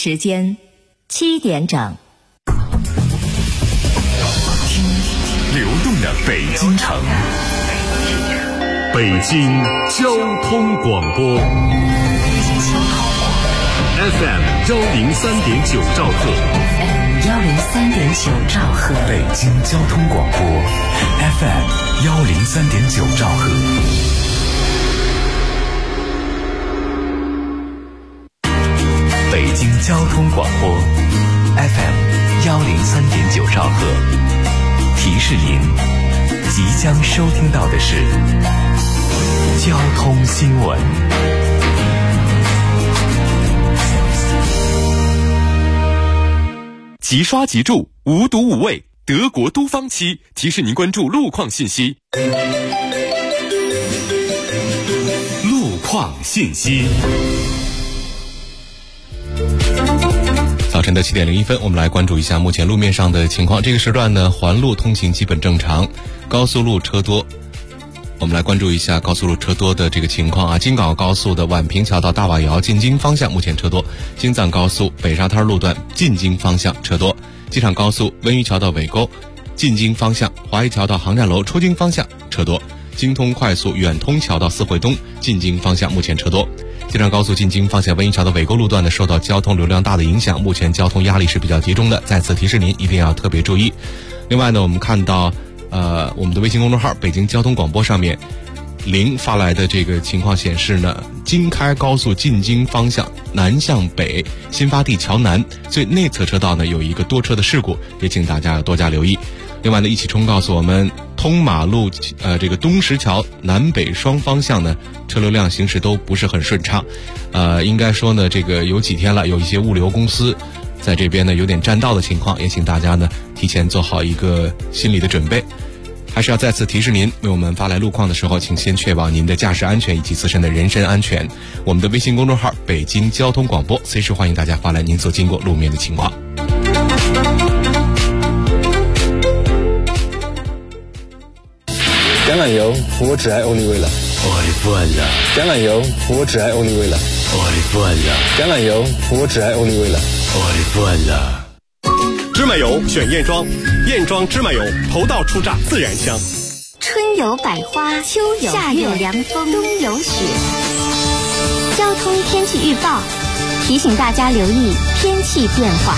时间7点整。 听流动的北京城，北京交通广播 FM 103.9兆赫 103.9兆赫， 北京交通广播 FM 103.9兆赫。北京交通广播 FM 103.9兆赫，提示您即将收听到的是交通新闻。即刷即住，无毒无味，德国都方漆提示您关注路况信息。路况信息。早晨的7点01分，我们来关注一下目前路面上的情况。这个时段呢，环路通行基本正常，高速路车多。我们来关注一下高速路车多的这个情况啊。京港高速的宛平桥到大瓦窑进京方向目前车多，京藏高速北沙滩路段进京方向车多，机场高速温榆桥到尾沟进京方向，华谊桥到航站楼出京方向车多，京通快速远通桥到四惠东进京方向目前车多。机场高速进京方向温榆桥的尾沟路段呢，受到交通流量大的影响，目前交通压力是比较集中的，在此提示您一定要特别注意。另外呢，我们看到我们的微信公众号北京交通广播上面0发来的这个情况显示呢，京开高速进京方向南向北新发地桥南最内侧车道呢有一个多车的事故，也请大家多加留意。另外呢，一汽冲告诉我们，通马路这个东石桥南北双方向呢车流量行驶都不是很顺畅，应该说呢这个有几天了，有一些物流公司在这边呢有点占道的情况，也请大家呢提前做好一个心理的准备。还是要再次提示您，为我们发来路况的时候，请先确保您的驾驶安全以及自身的人身安全。我们的微信公众号北京交通广播随时欢迎大家发来您所经过路面的情况。 橄榄油，我只爱欧丽味了。 爱惯了。 橄榄油，我只爱欧丽味了。 爱惯了。 橄榄油，我只爱欧丽味了。 爱惯了。 芝麻油选燕庄，燕庄芝麻油头道初榨自然香。 春有百花，秋有夏有凉风，冬有雪。交通天气预报提醒大家留意天气变化。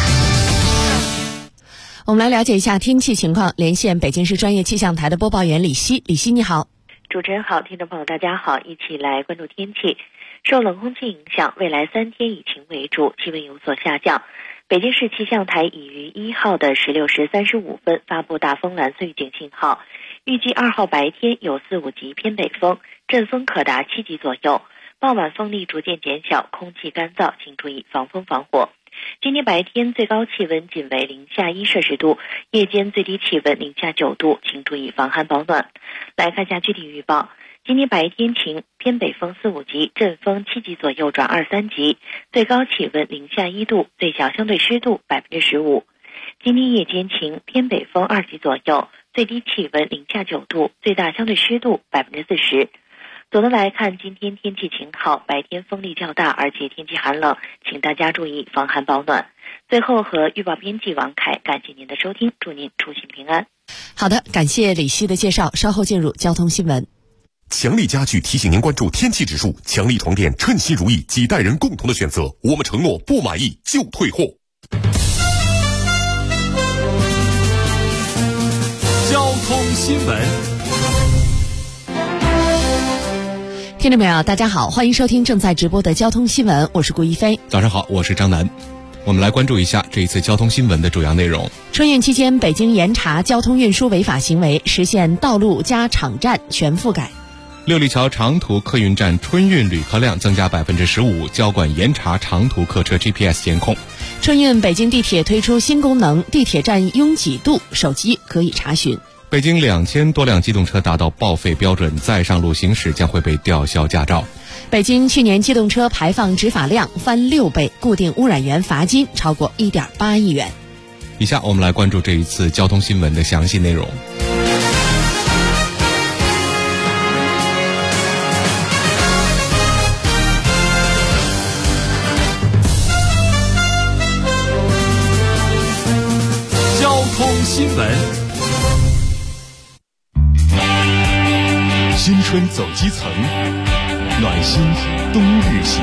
我们来了解一下天气情况，连线北京市专业气象台的播报员李希。李希你好。 主持人好，听众朋友大家好，一起来关注天气。受冷空气影响，未来3天以晴为主，气温有所下降。北京市气象台已于1号的16时35分发布大风蓝色预警信号，预计2号白天有4、5级偏北风，阵风可达7级左右，傍晚风力逐渐减小，空气干燥，请注意防风防火。今天白天最高气温仅为零下1摄氏度，夜间最低气温零下9度，请注意防寒保暖。来看一下具体预报。今天白天晴，偏北风4、5级，阵风7级左右转2、3级，最高气温零下1度，最小相对湿度15%。今天夜间晴，偏北风2级左右，最低气温零下9度，最大相对湿度40%。总的来看，今天天气晴好，白天风力较大，而且天气寒冷，请大家注意防寒保暖。最后和预报编辑王凯感谢您的收听，祝您出行平安。 好的，感谢李希的介绍，稍后进入交通新闻。 强力家具提醒您关注天气指数，强力床垫称心如意，几代人共同的选择，我们承诺不满意就退货。交通新闻。 听众朋友大家好，欢迎收听正在直播的交通新闻，我是顾一飞。 早上好，我是张楠。我们来关注一下这一次交通新闻的主要内容。 春运期间，北京严查交通运输违法行为，实现道路加场站全覆盖。 六里桥长途客运站春运旅客量增加15%，交管严查长途客车 GPS 监控。 春运北京地铁推出新功能，地铁站拥挤度手机可以查询。 北京2000多辆机动车达到报废标准，再上路行驶将会被吊销驾照。 北京去年机动车排放执法量翻6倍，固定污染源罚金超过1.8亿元。 以下我们来关注这一次交通新闻的详细内容。 新闻。新春走基层，暖心冬日行。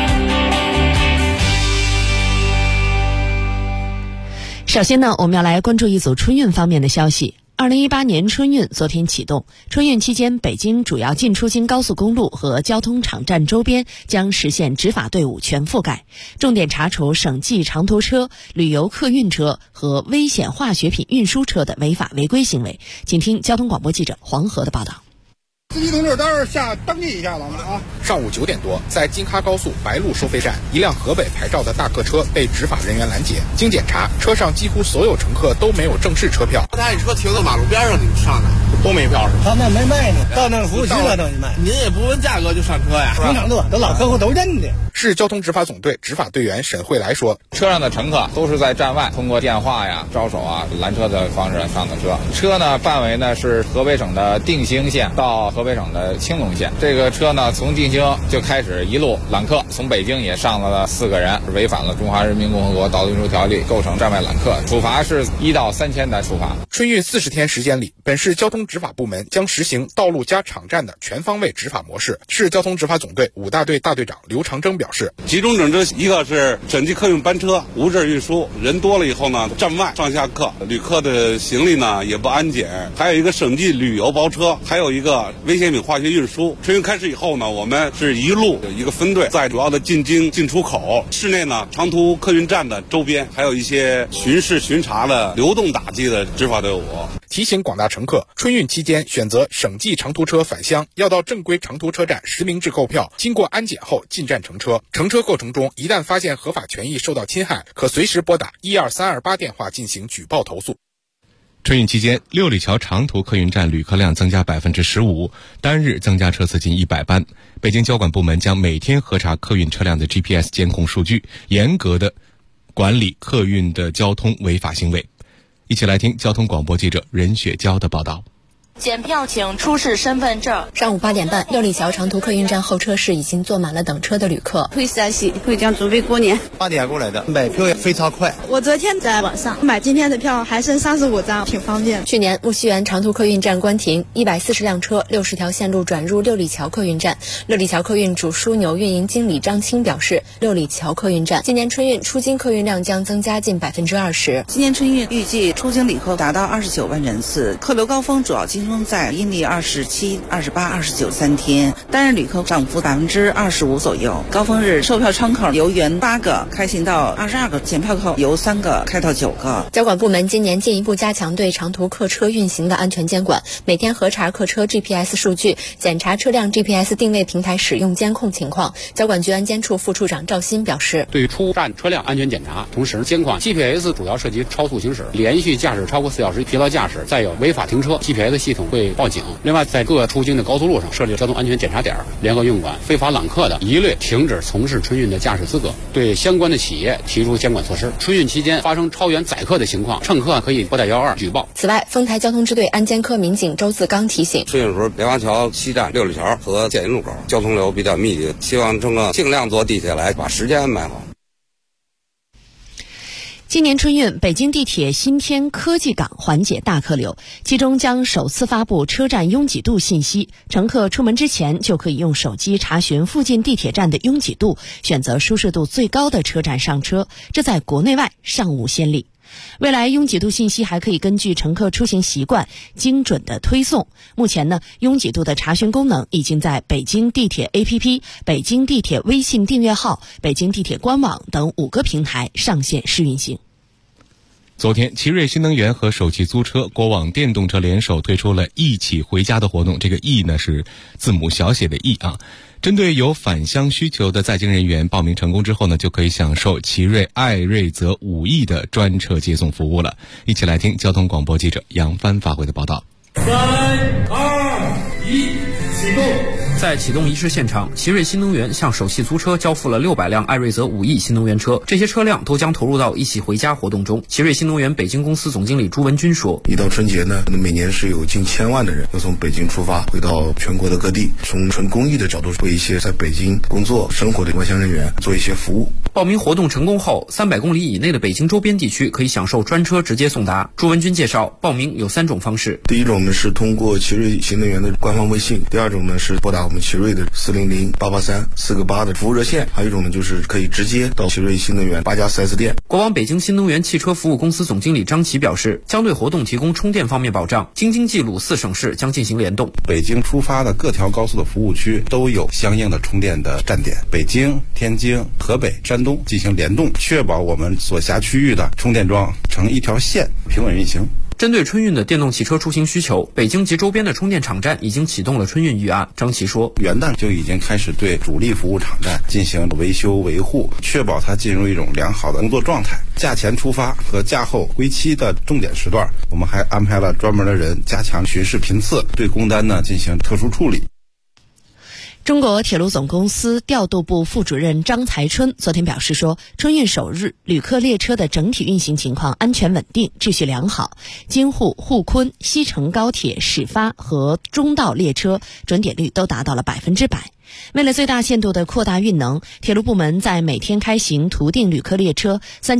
首先呢，我们要来关注一组春运方面的消息。2018年春运昨天启动，春运期间，北京主要进出京高速公路和交通场站周边将实现执法队伍全覆盖，重点查处省际长途车、旅游客运车和危险化学品运输车的违法违规行为。请听交通广播记者黄河的报道。 司机同志，待会儿登记一下咱们啊。 上午9点多，在京哈高速白鹿收费站，一辆河北牌照的大客车被执法人员拦截。经检查，车上几乎所有乘客都没有正式车票。 他车停到马路边上，你们上的都没票是吧？ 他那没卖呢，到那个服务区了等于卖。 您也不问价格就上车呀？ 平常都老客户都认的。 市交通执法总队执法队员沈慧来说， 车上的乘客都是在站外通过电话呀、招手啊、拦车的方式上的车。车呢范围呢是河北省的定兴县到河北省的青龙县。这个车呢从定兴就开始一路揽客，从北京也上了4个人，违反了中华人民共和国道路运输条例，构成站外揽客，处罚是1到3千的处罚。 春运40天时间里，本市交通执法部门将实行道路加场站的全方位执法模式。市交通执法总队5大队大队长刘长征表示， 集中整治一个是省际客运班车无证运输，人多了以后呢，站外上下客，旅客的行李呢也不安检，还有一个省际旅游包车，还有一个危险品化学运输。春运开始以后呢，我们是一路有一个分队，在主要的进京进出口、市内呢长途客运站的周边，还有一些巡视巡查的流动打击的执法队伍。 提醒广大乘客，春运期间选择省际长途车返乡，要到正规长途车站实名制购票，经过安检后进站乘车。乘车过程中，一旦发现合法权益受到侵害，可随时拨打12328电话进行举报投诉。 春运期间，六里桥长途客运站旅客量增加15%，单日增加车次近100班。北京交管部门将每天核查客运车辆的 GPS 监控数据，严格的管理客运的交通违法行为。一起来听交通广播记者任雪娇的报道。 检票请出示身份证。 上午8点半，六里桥长途客运站候车室已经坐满了等车的旅客。 回山西，回家准备过年。 8点过来的，买票也非常快。 我昨天在网上买今天的票，还剩35张，挺方便。 去年木樨园长途客运站关停，140辆车，60条线路转入六里桥客运站。六里桥客运主枢纽运营经理张青表示，六里桥客运站今年春运出京客运量将增加近20%。 今年春运预计出京旅客达到29万人次，客流高峰主要集中在阴历27、28、29 3天，单日旅客涨幅25%左右。高峰日售票窗口由原8个开行到22个，检票口由3个开到9个。 交管部门今年进一步加强对长途客车运行的安全监管，每天核查客车 GPS 数据，检查车辆 GPS 定位平台使用监控情况。交管局安监处副处长赵鑫表示， 对于出站车辆安全检查，同时监控 GPS 主要涉及超速行驶、连续驾驶超过4小时疲劳驾驶，再有违法停车 ，GPS 系统会报警。另外，在各出京的高速路上设立交通安全检查点，联合运管非法揽客的，一律停止从事春运的驾驶资格，对相关的企业提出监管措施。春运期间发生超员载客的情况，乘客可以拨打112举报。 此外，丰台交通支队安监科民警周自刚提醒， 春运时候莲花桥西站、六里桥和建营路口交通流比较密集，希望乘客尽量坐地铁来，把时间安排好。 今年春运，北京地铁新添科技港缓解大客流，其中将首次发布车站拥挤度信息，乘客出门之前就可以用手机查询附近地铁站的拥挤度，选择舒适度最高的车站上车，这在国内外尚无先例。未来拥挤度信息还可以根据乘客出行习惯精准的推送。目前呢，拥挤度的查询功能已经在北京地铁 APP、北京地铁微信订阅号、北京地铁官网等5个平台上线试运行。 昨天，奇瑞新能源和首汽租车、国网电动车联手推出了一起回家的活动，这个“呢是字母小写的“e”啊。针对有返乡需求的在京人员，报名成功之后呢，就可以享受奇瑞艾瑞泽5E的专车接送服务了。一起来听交通广播记者杨帆发回的报道。 3、2、1。 在启动仪式现场，奇瑞新能源向首汽租车交付了600辆艾瑞泽5亿新能源车，这些车辆都将投入到一起回家活动中。奇瑞新能源北京公司总经理朱文军说：“ 一到春节呢，每年是有近1000万的人要从北京出发，回到全国的各地，从纯公益的角度为一些在北京工作生活的外乡人员做一些服务。” 报名活动成功后，300公里以内的北京周边地区可以享受专车直接送达。朱文军介绍，报名有3种方式。 第一种呢是通过奇瑞新能源的官方微信，第二种呢是拨打我们奇瑞的400-883-4个8的服务热线，还有一种呢就是可以直接到奇瑞新能源8家 4S 店。 国网北京新能源汽车服务公司总经理张琪表示，将对活动提供充电方面保障，京津冀鲁4省市将进行联动。 北京出发的各条高速的服务区都有相应的充电的站点，北京、天津、河北、山东进行联动，确保我们所辖区域的充电桩成一条线平稳运行。 针对春运的电动汽车出行需求，北京及周边的充电场站已经启动了春运预案。张琪说， 元旦就已经开始对主力服务场站进行维修维护，确保它进入一种良好的工作状态。假前出发和假后归期的重点时段，我们还安排了专门的人加强巡视频次，对工单呢进行特殊处理。 中国铁路总公司调度部副主任张才春昨天表示说，春运首日旅客列车的整体运行情况安全稳定，秩序良好，京沪、沪昆、西成高铁始发和中道列车准点率都达到了100%。为了最大限度地扩大运能，铁路部门在每天开行图定旅客列车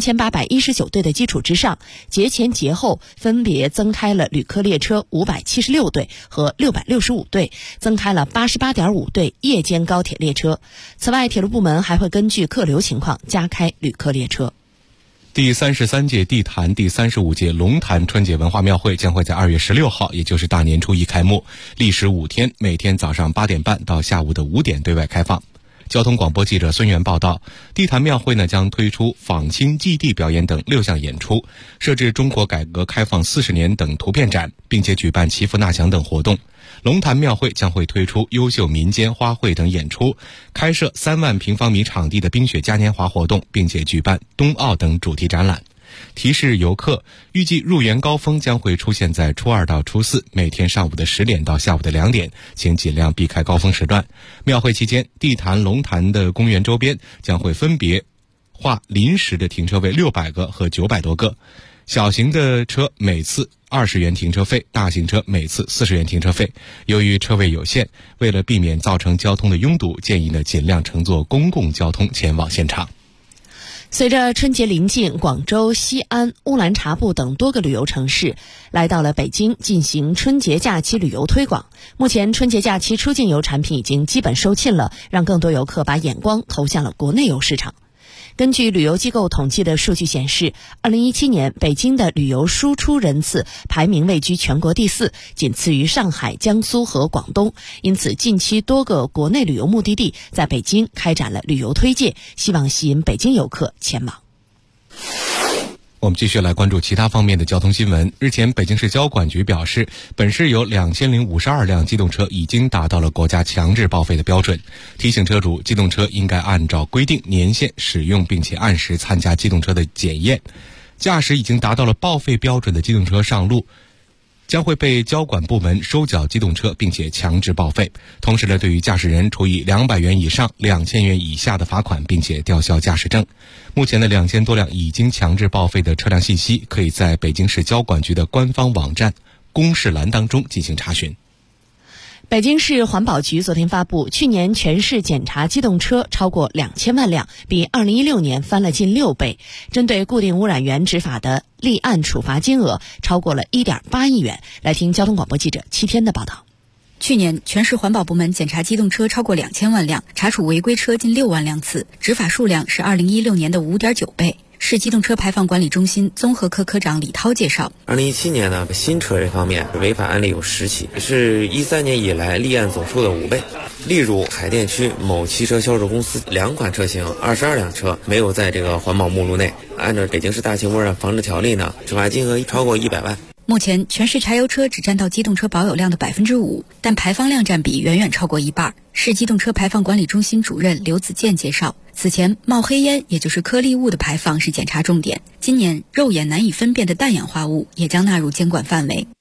3819对的基础之上，节前节后分别增开了旅客列车576对和665对，增开了88.5对夜间高铁列车。此外，铁路部门还会根据客流情况加开旅客列车。 第33届地坛、第35届龙坛春节文化庙会将会在2月16号，也就是大年初一开幕，历时5天，每天早上8点半到下午的5点对外开放。交通广播记者孙源报道，地坛庙会呢将推出访亲祭地表演等6项演出，设置中国改革开放40年等图片展，并且举办祈福纳奖等活动。龙坛庙会将会推出优秀民间花卉等演出，开设3万平方米场地的冰雪嘉年华活动，并且举办冬奥等主题展览。提示游客，预计入园高峰将会出现在初2到初4，每天上午的10点到下午的2点，请尽量避开高峰时段。庙会期间，地坛、龙坛的公园周边将会分别划临时的停车位600个和900多个。小型的车每次20元停车费，大型车每次40元停车费。由于车位有限，为了避免造成交通的拥堵，建议呢尽量乘坐公共交通前往现场。 随着春节临近，广州、西安、乌兰察布等多个旅游城市来到了北京进行春节假期旅游推广。目前春节假期出境游产品已经基本售罄了，让更多游客把眼光投向了国内游市场。根据旅游机构统计的数据显示，2017年北京的旅游输出人次排名位居全国第4，仅次于上海、江苏和广东。因此，近期多个国内旅游目的地在北京开展了旅游推介，希望吸引北京游客前往。 我们继续来关注其他方面的交通新闻。日前，北京市交管局表示，本市有2052辆机动车已经达到了国家强制报废的标准，提醒车主，机动车应该按照规定年限使用，并且按时参加机动车的检验。驾驶已经达到了报废标准的机动车上路，将会被交管部门收缴机动车，并且强制报废。同时呢，对于驾驶人处以200元以上2000元以下的罚款，并且吊销驾驶证。目前的2000多辆已经强制报废的车辆信息，可以在北京市交管局的官方网站公示栏当中进行查询。 北京市环保局昨天发布，去年全市检查机动车超过2000万辆，比2016年翻了近6倍。针对固定污染源执法的立案处罚金额超过了1.8亿元。来听交通广播记者7天的报道。 去年全市环保部门检查机动车超过2000万辆，查处违规车近6万辆次，执法数量是2016年的5.9倍。市机动车排放管理中心综合科科长李涛介绍 ，2017年呢，新车这方面违法案例有10起，是13年以来立案总数的5倍。例如，海淀区某汽车销售公司2款车型22辆车没有在这个环保目录内，按照北京市大气污染防治条例呢，执法金额超过100万。 目前，全市柴油车只占到机动车保有量的5%，但排放量占比远远超过一半。市机动车排放管理中心主任刘子健介绍，此前冒黑烟，也就是颗粒物的排放是检查重点。今年，肉眼难以分辨的氮氧化物也将纳入监管范围。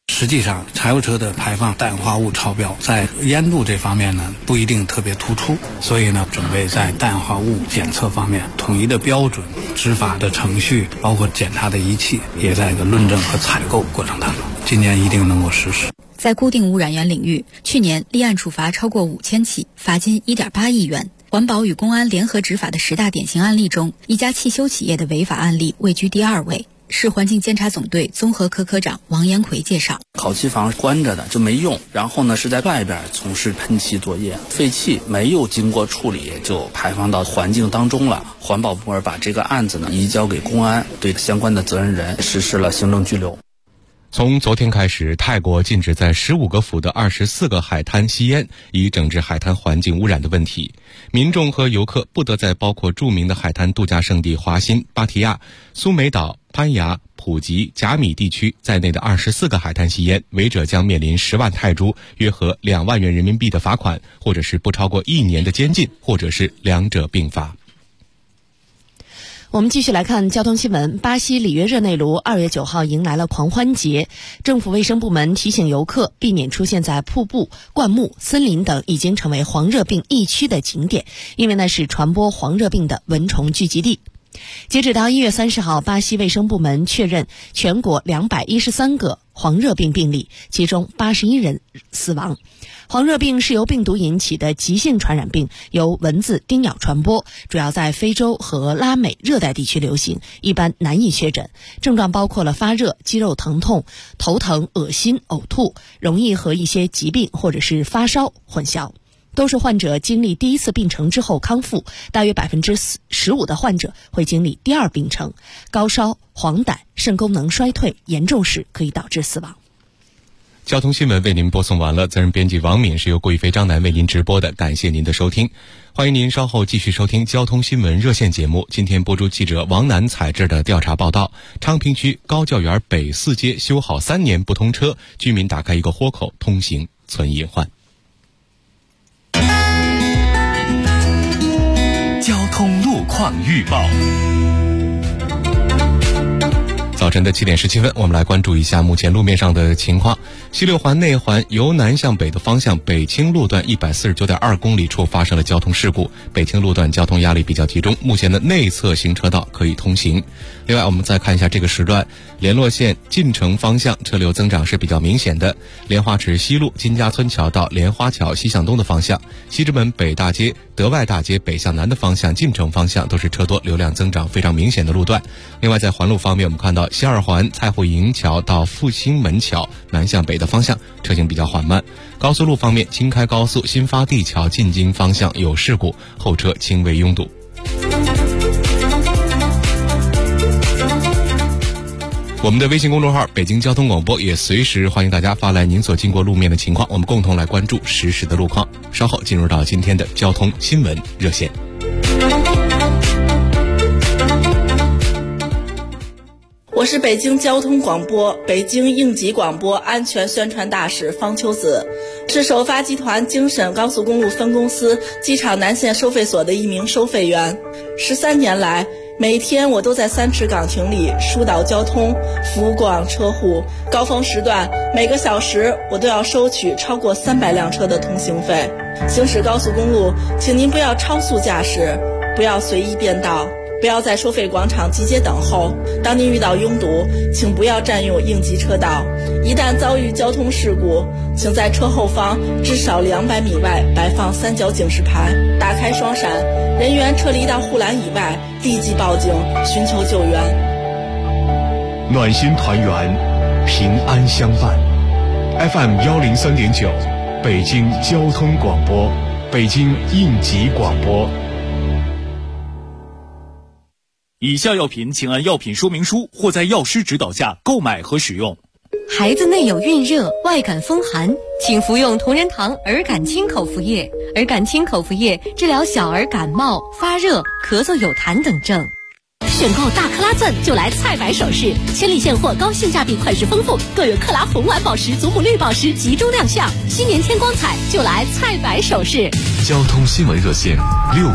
实际上，柴油车的排放氮化物超标，在烟度这方面呢不一定特别突出，所以呢，准备在氮化物检测方面统一的标准、执法的程序，包括检查的仪器，也在一个论证和采购过程当中，今年一定能够实施。 在固定污染源领域，去年立案处罚超过5000起，罚金1.8亿元。环保与公安联合执法的10大典型案例中，一家汽修企业的违法案例位居第2位。市环境监察总队综合科科长王延奎介绍， 烤漆房关着的就没用，然后呢是在外边从事喷漆作业，废气没有经过处理就排放到环境当中了。环保部门把这个案子呢移交给公安，对相关的责任人实施了行政拘留。 从昨天开始，泰国禁止在15个府的24个海滩吸烟，以整治海滩环境污染的问题。民众和游客不得在包括著名的海滩度假胜地华欣、芭提雅、苏梅岛、攀牙、普吉、甲米地区在内的24个海滩吸烟，违者将面临10万泰铢，约合2万元人民币的罚款，或者是不超过1年的监禁，或者是两者并罚。 我们继续来看交通新闻。巴西里约热内卢2月9号迎来了狂欢节，政府卫生部门提醒游客避免出现在瀑布、灌木、森林等已经成为黄热病疫区的景点，因为那是传播黄热病的蚊虫聚集地。截止到1月30号，巴西卫生部门确认全国213个黄热病病例，其中81人死亡。黄热病是由病毒引起的急性传染病，由蚊子叮咬传播，主要在非洲和拉美热带地区流行，一般难以确诊。症状包括了发热、肌肉疼痛、头疼、恶心、呕吐，容易和一些疾病或者是发烧混淆。都是患者经历第一次病程之后康复，大约15%的患者会经历第二病程，高烧、黄疸、肾功能衰退，严重时可以导致死亡。 交通新闻为您播送完了，责任编辑王敏，是由郭宇飞、张楠为您直播的，感谢您的收听。欢迎您稍后继续收听交通新闻热线节目。今天播出记者王楠采制的调查报道：昌平区高教园北4街修好3年不通车，居民打开一个豁口通行存隐患。 交通路况预报。 早晨的7点17分，我们来关注一下目前路面上的情况。西六环内环由南向北的方向，北清路段149.2公里处发生了交通事故，北清路段交通压力比较集中，目前的内侧行车道可以通行。另外我们再看一下这个时段，联络线进城方向车流增长是比较明显的，莲花池西路金家村桥到莲花桥西向东的方向，西直门北大街、德外大街北向南的方向，进城方向都是车多流量增长非常明显的路段。另外在环路方面，我们看到西二环蔡户营桥到复兴门桥南向北的方向车行比较缓慢。高速路方面，京开高速新发地桥进京方向有事故，后车轻微拥堵。我们的微信公众号北京交通广播也随时欢迎大家发来您所经过路面的情况，我们共同来关注实时的路况。稍后进入到今天的交通新闻热线。 我是北京交通广播北京应急广播安全宣传大使方秋子，是首发集团京沈高速公路分公司机场南线收费所的一名收费员。13年来，每天我都在3池岗亭里疏导交通，服务过往车户。高峰时段，每个小时我都要收取超过300辆车的通行费。行驶高速公路，请您不要超速驾驶，不要随意变道，不要在收费广场集结等候。当您遇到拥堵，请不要占用应急车道。一旦遭遇交通事故，请在车后方至少200米外摆放3角警示牌，打开双闪，人员撤离到护栏以外，立即报警寻求救援。 暖心团圆，平安相伴。FM 103.9，北京交通广播，北京应急广播。以下药品请按药品说明书或在药师指导下购买和使用。 孩子内有孕热、外感风寒，请服用同仁堂儿感清口服液。儿感清口服液治疗小儿感冒、发热、咳嗽有痰等症。 选购大克拉钻就来菜百首饰，千里现货，高性价比，款式丰富，各有克拉红蓝宝石、祖母绿宝石集中亮相。新年添光彩，就来菜百首饰。 交通新闻热线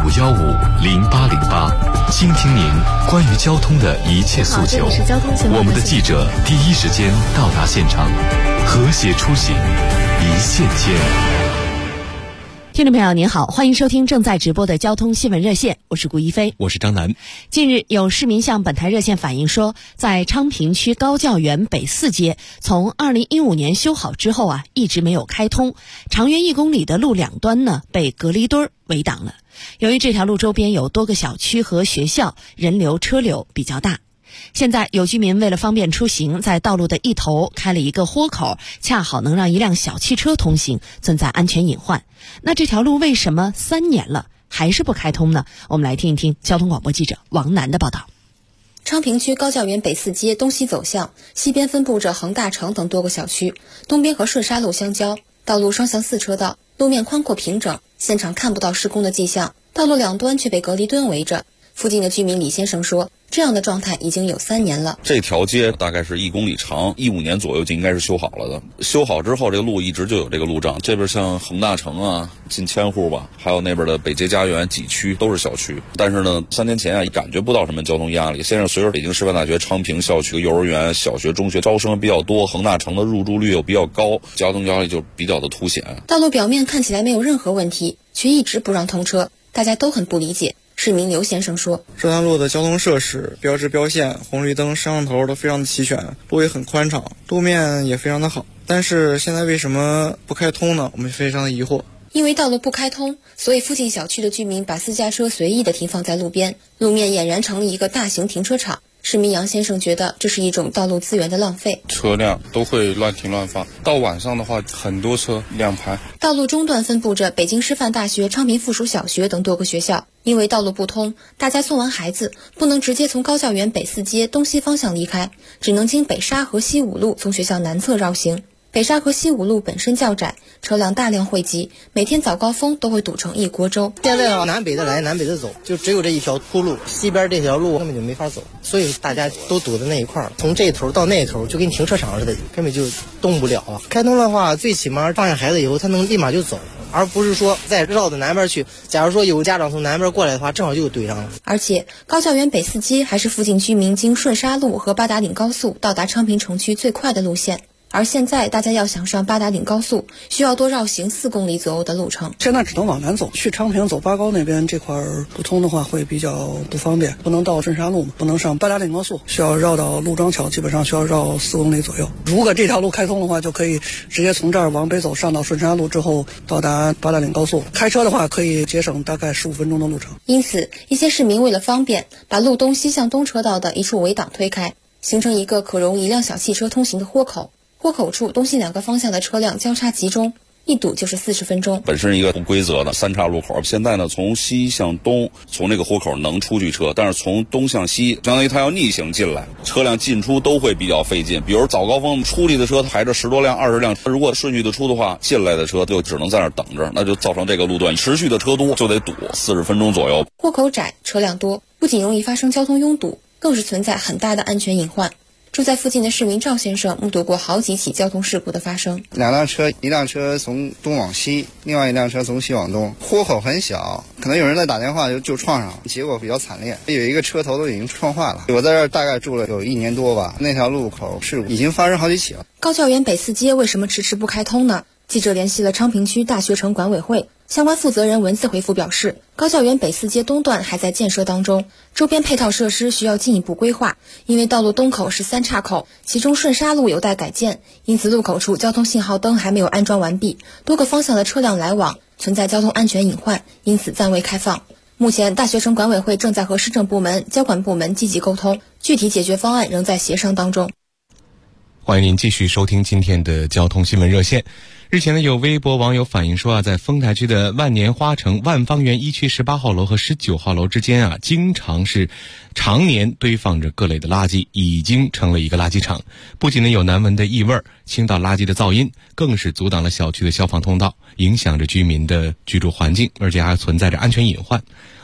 65150808，倾听您关于交通的一切诉求。我们的记者第一时间到达现场，和谐出行，一线牵。 听众朋友您好，欢迎收听正在直播的交通新闻热线，我是顾一飞， 我是张楠。 近日有市民向本台热线反映说，在昌平区高教园北4街从2015年修好之后一直没有开通，长约1公里的路两端呢被隔离墩围挡了。由于这条路周边有多个小区和学校，人流车流比较大。现在有居民为了方便出行，在道路的一头开了一个豁口，恰好能让一辆小汽车通行，存在安全隐患。那这条路为什么3年了还是不开通呢？我们来听一听交通广播记者王楠的报道。 昌平区高教园北4街东西走向，西边分布着恒大城等多个小区，东边和顺沙路相交，道路双向4车道，路面宽阔平整，现场看不到施工的迹象，道路两端却被隔离墩围着。附近的居民李先生说，这样的状态已经有3年了。 这条街大概是1公里长，15年左右就应该是修好了的。修好之后，这个路一直就有这个路障。这边像恒大城近1000户吧，还有那边的北街家园几区都是小区。但是呢，3年前感觉不到什么交通压力。现在随着北京师范大学昌平校区幼儿园、小学、中学招生比较多，恒大城的入住率又比较高，交通压力就比较的凸显。 道路表面看起来没有任何问题，却一直不让通车，大家都很不理解。市民刘先生说， 这段路的交通设施、标志标线、红绿灯、摄像头都非常的齐全，路也很宽敞，路面也非常的好，但是现在为什么不开通呢？我们非常的疑惑。 因为道路不开通，所以附近小区的居民把私家车随意的停放在路边，路面俨然成了一个大型停车场。市民杨先生觉得这是一种道路资源的浪费， 车辆都会乱停乱放，到晚上的话很多车2排。 道路中段分布着北京师范大学、昌平附属小学等多个学校，因为道路不通，大家送完孩子不能直接从高教园北4街东西方向离开，只能经北沙河西5路从学校南侧绕行。北沙河西5路本身较窄，车辆大量汇集，每天早高峰都会堵成一锅粥。 现在南北的来，南北的走，就只有这一条铺路，西边这条路根本就没法走，所以大家都堵在那一块儿，从这头到那头就跟停车场似的，根本就动不了啊。开通的话，最起码放下孩子以后，他能立马就走，而不是说再绕到南边去。假如说有家长从南边过来的话，正好就怼上了。 而且高教园北4街还是附近居民经顺沙路和八达岭高速到达昌平城区最快的路线。而现在大家要想上八达岭高速，需要多绕行4公里左右的路程。 现在只能往南走，去昌平走八高那边这块不通的话会比较不方便，不能到顺沙路嘛，不能上八达岭高速，需要绕到陆庄桥，基本上需要绕4公里左右。如果这条路开通的话，就可以直接从这儿往北走，上到顺沙路之后到达八达岭高速。开车的话可以节省大概15分钟的路程。 因此，一些市民为了方便，把路东西向东车道的一处围挡推开，形成一个可容1辆小汽车通行的豁口。豁口处东西2个方向的车辆交叉集中，一堵就是40分钟。 本身一个不规则的3岔路口，现在呢从西向东，从这个豁口能出去车，但是从东向西，相当于它要逆行进来，车辆进出都会比较费劲。比如早高峰出去的车排着10多辆、20辆，如果顺序的出的话，进来的车就只能在那儿等着，那就造成这个路段持续的车多，就得堵40分钟左右。 豁口窄，车辆多，不仅容易发生交通拥堵，更是存在很大的安全隐患。住在附近的市民赵先生目睹过好几起交通事故的发生。 2辆车，一辆车从东往西，另外一辆车从西往东，豁口很小，可能有人在打电话就撞上了，结果比较惨烈，有一个车头都已经撞坏了。我在这儿大概住了有1年多吧，那条路口事故已经发生好几起了。 高教园北4街为什么迟迟不开通呢？记者联系了昌平区大学城管委会，相关负责人文字回复表示，高教园北4街东段还在建设当中，周边配套设施需要进一步规划。因为道路东口是3岔口，其中顺沙路有待改建，因此路口处交通信号灯还没有安装完毕，多个方向的车辆来往，存在交通安全隐患，因此暂未开放。目前大学城管委会正在和市政部门、交管部门积极沟通，具体解决方案仍在协商当中。 欢迎您继续收听今天的交通新闻热线。日前呢，有微博网友反映说在丰台区的万年花城万方园1区18号楼和19号楼之间经常是常年堆放着各类的垃圾，已经成了一个垃圾场。不仅呢有难闻的异味、倾倒垃圾的噪音，更是阻挡了小区的消防通道，影响着居民的居住环境，而且还存在着安全隐患。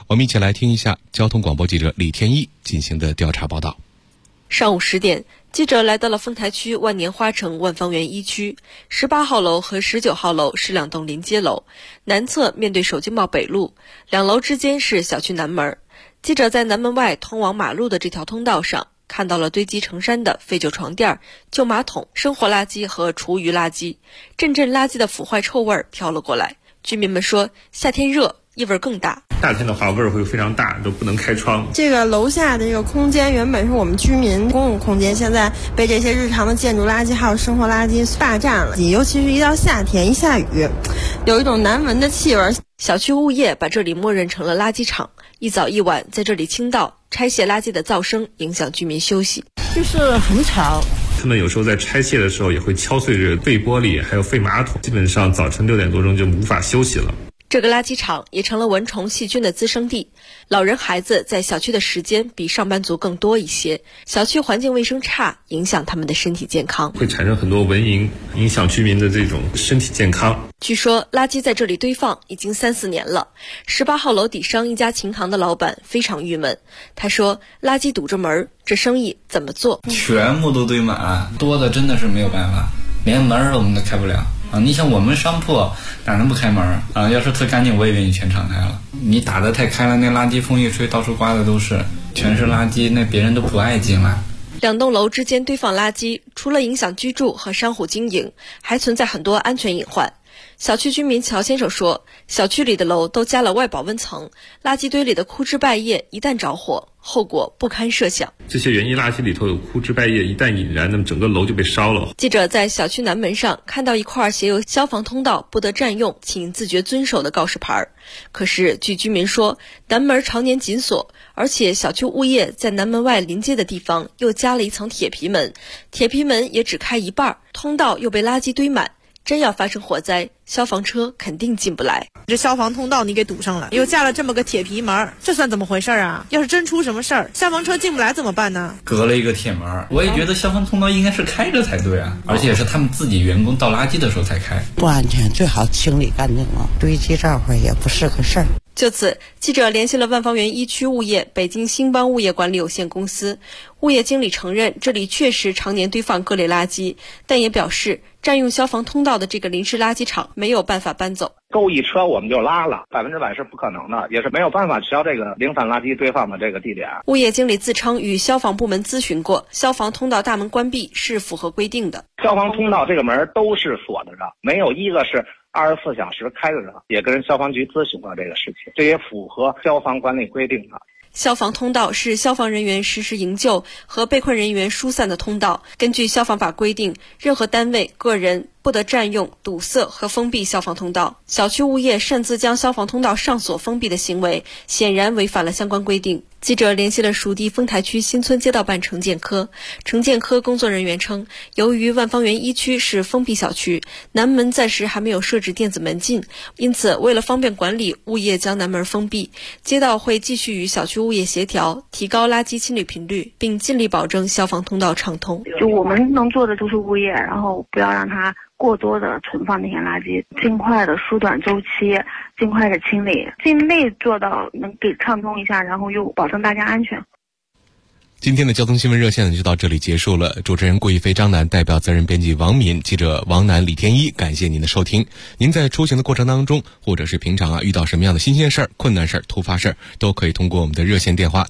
我们一起来听一下交通广播记者李天一进行的调查报道。 上午10点，记者来到了丰台区万年花城万方园1区，18号楼和19号楼是2栋临街楼，南侧面对首经贸北路，2楼之间是小区南门。记者在南门外通往马路的这条通道上，看到了堆积成山的废旧床垫、旧马桶、生活垃圾和厨余垃圾，阵阵垃圾的腐坏臭味飘了过来。居民们说，夏天热，异味更大。 夏天的话味儿会非常大，都不能开窗。 这个楼下的这个空间原本是我们居民公共空间，现在被这些日常的建筑垃圾还有生活垃圾霸占了。尤其是一到夏天一下雨，有一种难闻的气味。 小区物业把这里默认成了垃圾场，一早一晚在这里倾倒拆卸垃圾的噪声影响居民休息， 就是很吵。 他们有时候在拆卸的时候也会敲碎着废玻璃还有废马桶，基本上早晨6点多钟就无法休息了。 这个垃圾场也成了蚊虫细菌的滋生地，老人孩子在小区的时间比上班族更多一些，小区环境卫生差，影响他们的身体健康， 会产生很多蚊蝇，影响居民的这种身体健康。 据说垃圾在这里堆放已经3-4年了。18号楼底商一家琴行的老板非常郁闷，他说垃圾堵着门，这生意怎么做？ 全部都堆满，多的真的是没有办法，连门我们都开不了。你想我们商铺哪能不开门啊？要是特干净，我也愿意全敞开了。你打得太开了，那垃圾风一吹，到处刮的都是，全是垃圾，那别人都不爱进来。 2栋楼之间堆放垃圾，除了影响居住和商户经营，还存在很多安全隐患。小区居民乔先生说，小区里的楼都加了外保温层，垃圾堆里的枯枝败叶一旦着火，后果不堪设想。 这些园艺垃圾里头有枯枝败叶，一旦引燃，那么整个楼就被烧了。 记者在小区南门上看到一块写有消防通道不得占用，请自觉遵守的告示牌。可是据居民说，南门常年紧锁，而且小区物业在南门外临街的地方又加了一层铁皮门，铁皮门也只开一半，通道又被垃圾堆满，真要发生火灾，消防车肯定进不来。 这消防通道你给堵上了，又架了这么个铁皮门，这算怎么回事啊？要是真出什么事儿，消防车进不来怎么办呢？ 隔了一个铁门，我也觉得消防通道应该是开着才对啊，而且是他们自己员工倒垃圾的时候才开， 不安全，最好清理干净了，堆积这会儿也不是个事儿。 就此，记者联系了万方园1区物业北京兴邦物业管理有限公司，物业经理承认这里确实常年堆放各类垃圾，但也表示占用消防通道的这个临时垃圾场没有办法搬走。 够一车我们就拉了，100%是不可能的，也是没有办法调这个零散垃圾堆放的这个地点。 物业经理自称与消防部门咨询过，消防通道大门关闭是符合规定的。 消防通道这个门都是锁着的，没有一个是24小时开着的，也跟消防局咨询过这个事情，这也符合消防管理规定的。 消防通道是消防人员实时营救和被困人员疏散的通道，根据消防法规定，任何单位、个人不得占用、堵塞和封闭消防通道。小区物业擅自将消防通道上锁封闭的行为，显然违反了相关规定。记者联系了属地丰台区新村街道办城建科，城建科工作人员称，由于万方园1区是封闭小区，南门暂时还没有设置电子门禁，因此为了方便管理，物业将南门封闭。街道会继续与小区物业协调，提高垃圾清理频率，并尽力保证消防通道畅通。 就我们能做的就是物业，然后不要让它过多的存放那些垃圾，尽快的缩短周期，尽快的清理，尽力做到能给畅通一下，然后又保证大家安全。 今天的交通新闻热线就到这里结束了。主持人顾一飞、张楠，代表责任编辑王敏，记者王楠、李天一，感谢您的收听。您在出行的过程当中，或者是平常遇到什么样的新鲜事儿、困难事儿、突发事儿，都可以通过我们的热线电话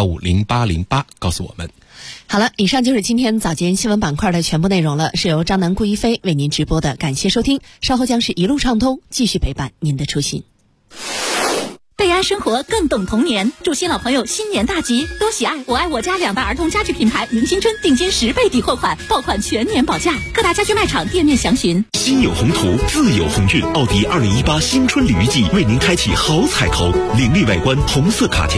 65150808告诉我们。 好了，以上就是今天早间新闻板块的全部内容了，是由张楠、顾一飞为您直播的，感谢收听。稍后将是一路畅通，继续陪伴您的出行。 贝安生活更懂童年，祝新老朋友新年大吉，多喜爱我爱我家2大儿童家具品牌迎新春定金10倍抵货款，爆款全年保价，各大家居卖场店面详询。 心有宏图，自有鸿运，奥迪2018新春鲤鱼季为您开启好彩头，凌厉外观红色卡钿